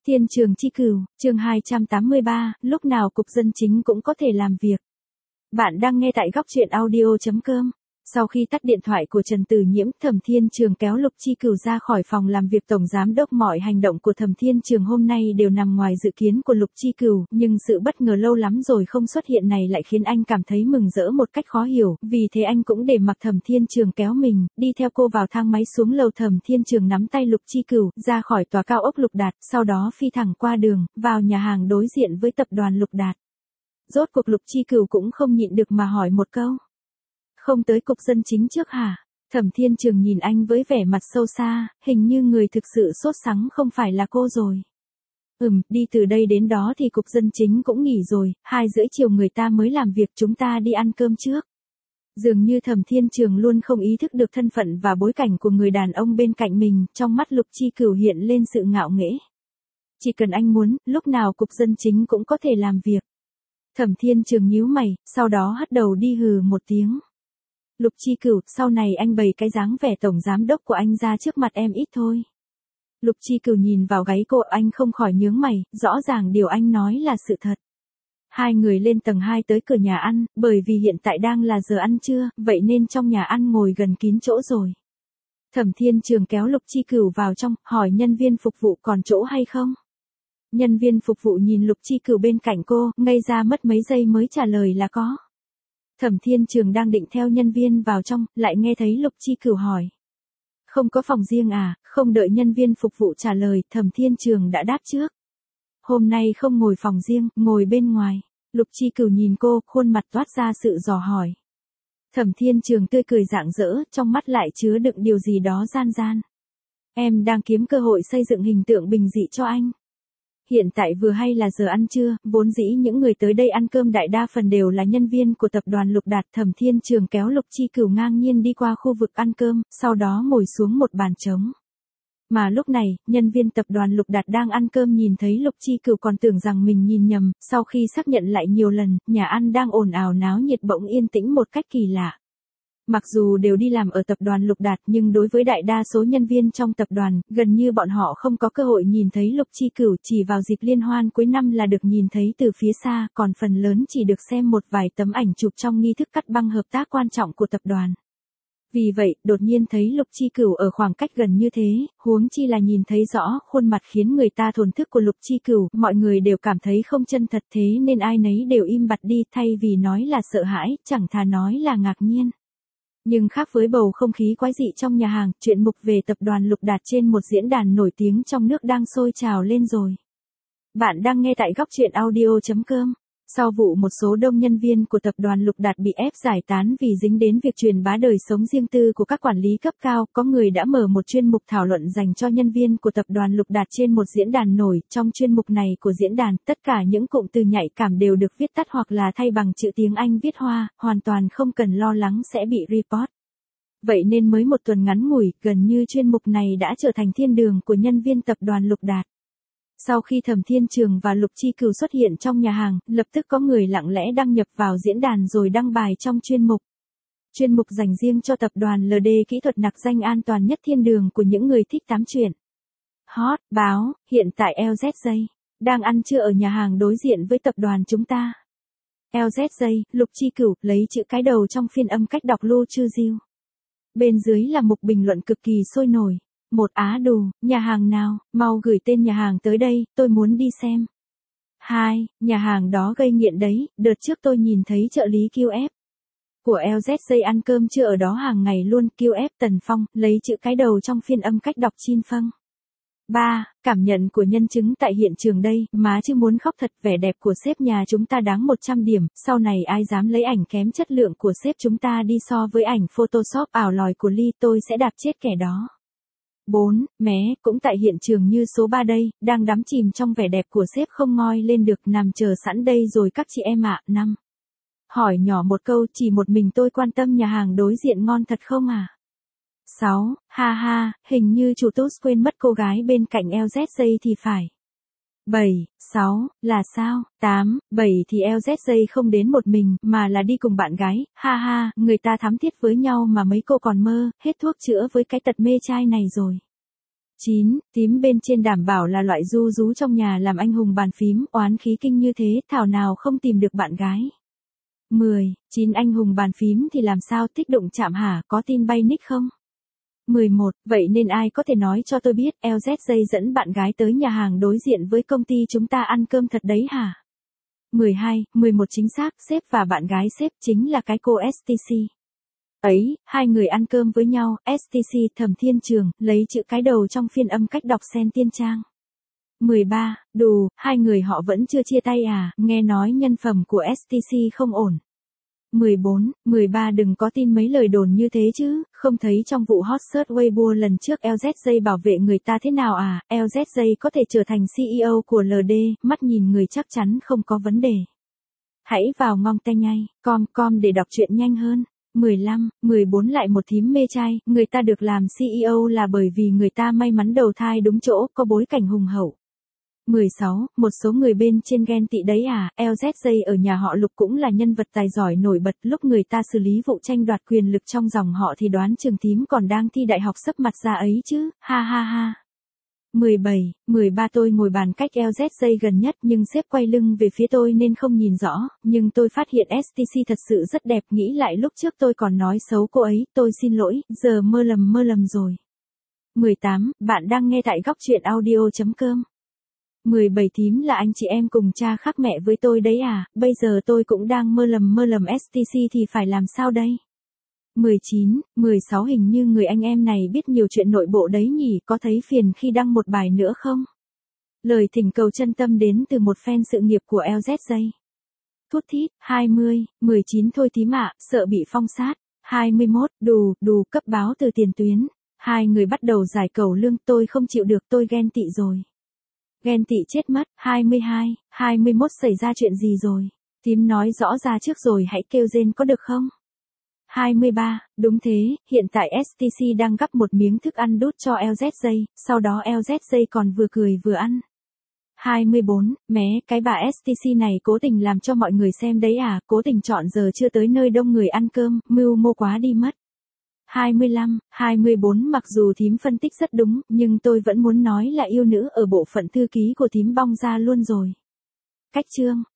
Thiên trường chi cửu, chương 283, lúc nào cục dân chính cũng có thể làm việc. Bạn đang nghe tại góc truyện audio.com. Sau khi tắt điện thoại của Trần Tử Nhiễm, Thẩm Thiên Trường kéo Lục Chi Cửu ra khỏi phòng làm việc tổng giám đốc. Mọi hành động của Thẩm Thiên Trường hôm nay đều nằm ngoài dự kiến của Lục Chi Cửu, nhưng sự bất ngờ lâu lắm rồi không xuất hiện này lại khiến anh cảm thấy mừng rỡ một cách khó hiểu, vì thế anh cũng để mặc Thẩm Thiên Trường kéo mình, đi theo cô vào thang máy xuống lầu. Thẩm Thiên Trường nắm tay Lục Chi Cửu, ra khỏi tòa cao ốc Lục Đạt, sau đó phi thẳng qua đường, vào nhà hàng đối diện với tập đoàn Lục Đạt. Rốt cuộc Lục Chi Cửu cũng không nhịn được mà hỏi một câu. Không tới cục dân chính trước hả? Thẩm Thiên Trường nhìn anh với vẻ mặt sâu xa, hình như người thực sự sốt sắng không phải là cô rồi. Đi từ đây đến đó thì cục dân chính cũng nghỉ rồi, 2:30 chiều người ta mới làm việc, chúng ta đi ăn cơm trước. Dường như Thẩm Thiên Trường luôn không ý thức được thân phận và bối cảnh của người đàn ông bên cạnh mình, trong mắt Lục Chi Cửu hiện lên sự ngạo nghễ. Chỉ cần anh muốn, lúc nào cục dân chính cũng có thể làm việc. Thẩm Thiên Trường nhíu mày, sau đó hất đầu đi hừ một tiếng. Lục Chi Cửu, sau này anh bày cái dáng vẻ tổng giám đốc của anh ra trước mặt em ít thôi. Lục Chi Cửu nhìn vào gáy cô, anh không khỏi nhướng mày, rõ ràng điều anh nói là sự thật. Hai người lên tầng 2 tới cửa nhà ăn, bởi vì hiện tại đang là giờ ăn trưa, vậy nên trong nhà ăn ngồi gần kín chỗ rồi. Thẩm Thiên Trường kéo Lục Chi Cửu vào trong, hỏi nhân viên phục vụ còn chỗ hay không. Nhân viên phục vụ nhìn Lục Chi Cửu bên cạnh cô, ngây ra mất mấy giây mới trả lời là có. Thẩm Thiên Trường đang định theo nhân viên vào trong, lại nghe thấy Lục Chi Cửu hỏi. Không có phòng riêng à? Không đợi nhân viên phục vụ trả lời, Thẩm Thiên Trường đã đáp trước. Hôm nay không ngồi phòng riêng, ngồi bên ngoài. Lục Chi Cửu nhìn cô, khuôn mặt toát ra sự dò hỏi. Thẩm Thiên Trường tươi cười rạng rỡ, trong mắt lại chứa đựng điều gì đó gian gian. Em đang kiếm cơ hội xây dựng hình tượng bình dị cho anh. Hiện tại vừa hay là giờ ăn trưa, vốn dĩ những người tới đây ăn cơm đại đa phần đều là nhân viên của tập đoàn Lục Đạt. Thẩm Thiên Trường kéo Lục Chi Cửu ngang nhiên đi qua khu vực ăn cơm, sau đó ngồi xuống một bàn trống. Mà lúc này, nhân viên tập đoàn Lục Đạt đang ăn cơm nhìn thấy Lục Chi Cửu còn tưởng rằng mình nhìn nhầm, sau khi xác nhận lại nhiều lần, nhà ăn đang ồn ào náo nhiệt bỗng yên tĩnh một cách kỳ lạ. Mặc dù đều đi làm ở tập đoàn Lục Đạt nhưng đối với đại đa số nhân viên trong tập đoàn, gần như bọn họ không có cơ hội nhìn thấy Lục Chi Cửu, chỉ vào dịp liên hoan cuối năm là được nhìn thấy từ phía xa, còn phần lớn chỉ được xem một vài tấm ảnh chụp trong nghi thức cắt băng hợp tác quan trọng của tập đoàn. Vì vậy, đột nhiên thấy Lục Chi Cửu ở khoảng cách gần như thế, huống chi là nhìn thấy rõ khuôn mặt khiến người ta thổn thức của Lục Chi Cửu, mọi người đều cảm thấy không chân thật, thế nên ai nấy đều im bặt đi, thay vì nói là sợ hãi, chẳng thà nói là ngạc nhiên. Nhưng khác với bầu không khí quái dị trong nhà hàng, chuyện mục về tập đoàn Lục Đạt trên một diễn đàn nổi tiếng trong nước đang sôi trào lên rồi. Bạn đang nghe tại góc truyện audio.com. Sau vụ một số đông nhân viên của tập đoàn Lục Đạt bị ép giải tán vì dính đến việc truyền bá đời sống riêng tư của các quản lý cấp cao, có người đã mở một chuyên mục thảo luận dành cho nhân viên của tập đoàn Lục Đạt trên một diễn đàn nổi. Trong chuyên mục này của diễn đàn, tất cả những cụm từ nhạy cảm đều được viết tắt hoặc là thay bằng chữ tiếng Anh viết hoa, hoàn toàn không cần lo lắng sẽ bị report. Vậy nên mới một tuần ngắn ngủi, gần như chuyên mục này đã trở thành thiên đường của nhân viên tập đoàn Lục Đạt. Sau khi Thẩm Thiên Trường và Lục Chi Cửu xuất hiện trong nhà hàng, lập tức có người lặng lẽ đăng nhập vào diễn đàn rồi đăng bài trong chuyên mục. Chuyên mục dành riêng cho tập đoàn LD kỹ thuật nặc danh an toàn nhất thiên đường của những người thích tám chuyện. Hot, báo, hiện tại LZJ đang ăn trưa ở nhà hàng đối diện với tập đoàn chúng ta. LZJ, Lục Chi Cửu, lấy chữ cái đầu trong phiên âm cách đọc Lu Chư Diêu. Bên dưới là mục bình luận cực kỳ sôi nổi. Một Á Đù, nhà hàng nào, mau gửi tên nhà hàng tới đây, tôi muốn đi xem. 2, nhà hàng đó gây nghiện đấy, đợt trước tôi nhìn thấy trợ lý QF của LZJ ăn cơm trưa ở đó hàng ngày luôn. QF Tần Phong, lấy chữ cái đầu trong phiên âm cách đọc Chin Phăng. 3, cảm nhận của nhân chứng tại hiện trường đây, má chứ muốn khóc thật, vẻ đẹp của sếp nhà chúng ta đáng 100 điểm, sau này ai dám lấy ảnh kém chất lượng của sếp chúng ta đi so với ảnh Photoshop ảo lòi của Ly, tôi sẽ đạp chết kẻ đó. 4, mé, cũng tại hiện trường như số 3 đây, đang đắm chìm trong vẻ đẹp của sếp không ngoi lên được, nằm chờ sẵn đây rồi các chị em ạ. 5, hỏi nhỏ một câu, chỉ một mình tôi quan tâm nhà hàng đối diện ngon thật không à? 6, ha ha, hình như chủ Tus quên mất cô gái bên cạnh LZJ thì phải. 7, 6, là sao? 8, 7 thì LZJ không đến một mình, mà là đi cùng bạn gái, ha ha, người ta thắm thiết với nhau mà mấy cô còn mơ, hết thuốc chữa với cái tật mê trai này rồi. 9. Tím bên trên đảm bảo là loại ru rú trong nhà làm anh hùng bàn phím, oán khí kinh như thế, thảo nào không tìm được bạn gái. 10. 9 anh hùng bàn phím thì làm sao thích đụng chạm hả, có tin bay nick không? 11. Vậy nên ai có thể nói cho tôi biết, LZJ dẫn bạn gái tới nhà hàng đối diện với công ty chúng ta ăn cơm thật đấy hả? 12. 11 chính xác, sếp và bạn gái sếp chính là cái cô STC. Ấy, hai người ăn cơm với nhau, STC Thẩm Thiên Trường, lấy chữ cái đầu trong phiên âm cách đọc sen tiên trang. 13. Đù, hai người họ vẫn chưa chia tay à, nghe nói nhân phẩm của STC không ổn. 14. 13 đừng có tin mấy lời đồn như thế chứ, không thấy trong vụ hot search Weibo lần trước LZJ bảo vệ người ta thế nào à, LZJ có thể trở thành CEO của LD, mắt nhìn người chắc chắn không có vấn đề. Hãy vào ngong tay ngay, com để đọc truyện nhanh hơn. 15, 14 lại một thím mê trai, người ta được làm CEO là bởi vì người ta may mắn đầu thai đúng chỗ, có bối cảnh hùng hậu. 16, một số người bên trên ghen tị đấy à, LZJ ở nhà họ Lục cũng là nhân vật tài giỏi nổi bật, lúc người ta xử lý vụ tranh đoạt quyền lực trong dòng họ thì đoán chừng thím còn đang thi đại học sấp mặt ra ấy chứ, ha ha ha. 17, 13 tôi ngồi bàn cách LZJ gần nhất nhưng sếp quay lưng về phía tôi nên không nhìn rõ, nhưng tôi phát hiện STC thật sự rất đẹp, nghĩ lại lúc trước tôi còn nói xấu cô ấy, tôi xin lỗi, giờ mơ lầm rồi. 18, bạn đang nghe tại góc truyện audio.com. 17 thím là anh chị em cùng cha khác mẹ với tôi đấy à, bây giờ tôi cũng đang mơ lầm STC thì phải làm sao đây? 19, 16 hình như người anh em này biết nhiều chuyện nội bộ đấy nhỉ, có thấy phiền khi đăng một bài nữa không? Lời thỉnh cầu chân tâm đến từ một fan sự nghiệp của LZJ. Thút thít, 20, 19 thôi thím ạ, sợ bị phong sát. 21, đù, cấp báo từ tiền tuyến. Hai người bắt đầu giải cầu lương, tôi không chịu được, tôi ghen tị rồi. Ghen tị chết mất. 22, 21 xảy ra chuyện gì rồi? Thím nói rõ ra trước rồi hãy kêu rên có được không? 23, đúng thế, hiện tại STC đang gắp một miếng thức ăn đút cho LZJ, sau đó LZJ còn vừa cười vừa ăn. 24, mé, cái bà STC này cố tình làm cho mọi người xem đấy à, cố tình chọn giờ chưa tới nơi đông người ăn cơm, mưu mô quá đi mất. 25, 24 mặc dù thím phân tích rất đúng, nhưng tôi vẫn muốn nói là yêu nữ ở bộ phận thư ký của thím bong ra luôn rồi. Cách chương